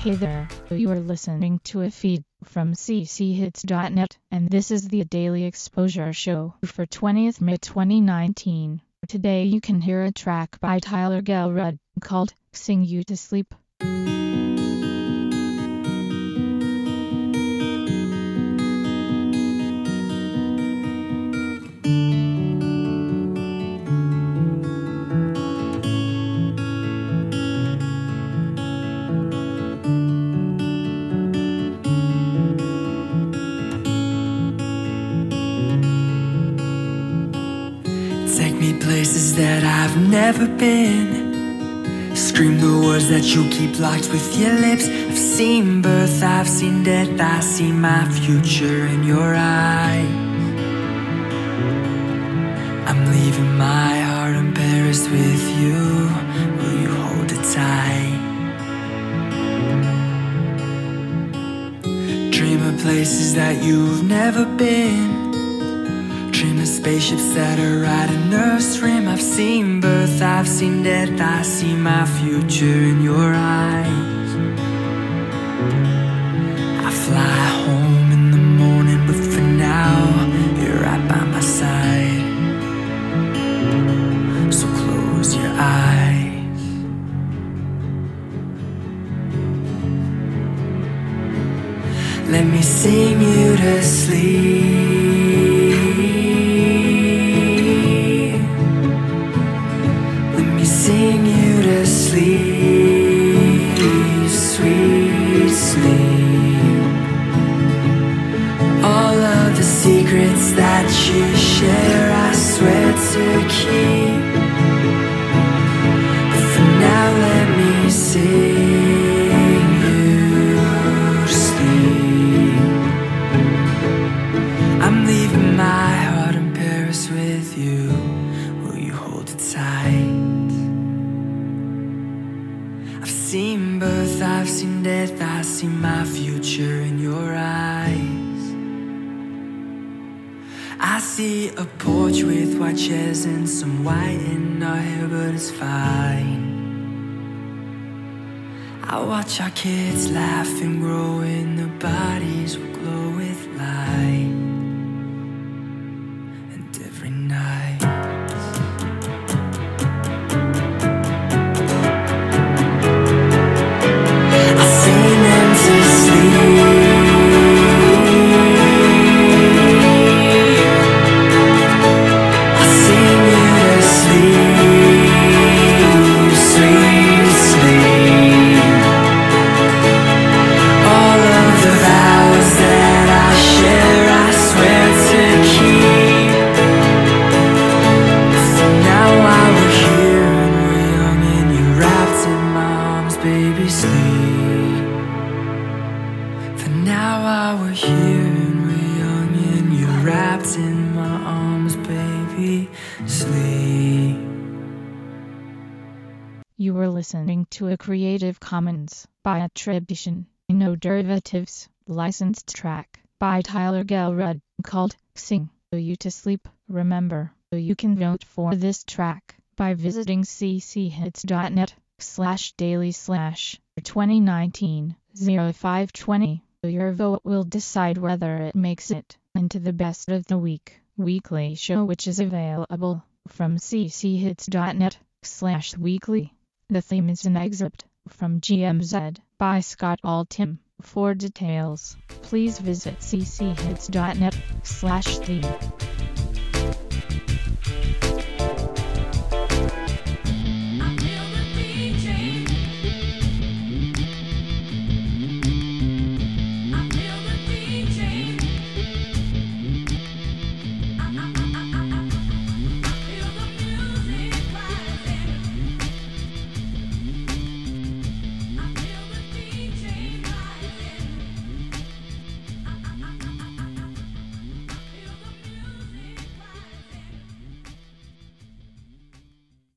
Hey there, you are listening to a feed from cchits.net, and this is the Daily Exposure Show for 20th May 2019. Today you can hear a track by Tyler Gelrud called Sing You to Sleep. Take me places that I've never been. Scream the words that you keep locked with your lips. I've seen birth, I've seen death, I see my future in your eyes. I'm leaving my heart in Paris with you. Will you hold it tight? Dream of places that you've never been. Dream of spaceships that are riding Earth's rim. I've seen birth, I've seen death, I see my future in your eyes. I fly home in the morning, but for now, you're right by my side. So close your eyes. Let me sing you to sleep. Sing you to sleep, sweet sleep. All of the secrets that you share, I swear to keep. But for now, let me sing you to sleep. I'm leaving my heart in Paris with you. Will you hold it tight? I've seen birth, I've seen death, I see my future in your eyes. I see a porch with white chairs and some white in our hair, but it's fine. I watch our kids laugh and grow, and their bodies will glow with light. And every night here and we're young and you're wrapped in my arms, baby, sleep. You were listening to a Creative Commons by attribution, no derivatives, licensed track by Tyler Gelrud called Sing You to Sleep. Remember, you can vote for this track by visiting cchits.net/daily/2019-0520. Your vote will decide whether it makes it into the Best of the Week weekly show, which is available from cchits.net/weekly. The theme is an excerpt from GMZ by Scott Altham. For details, please visit cchits.net/theme.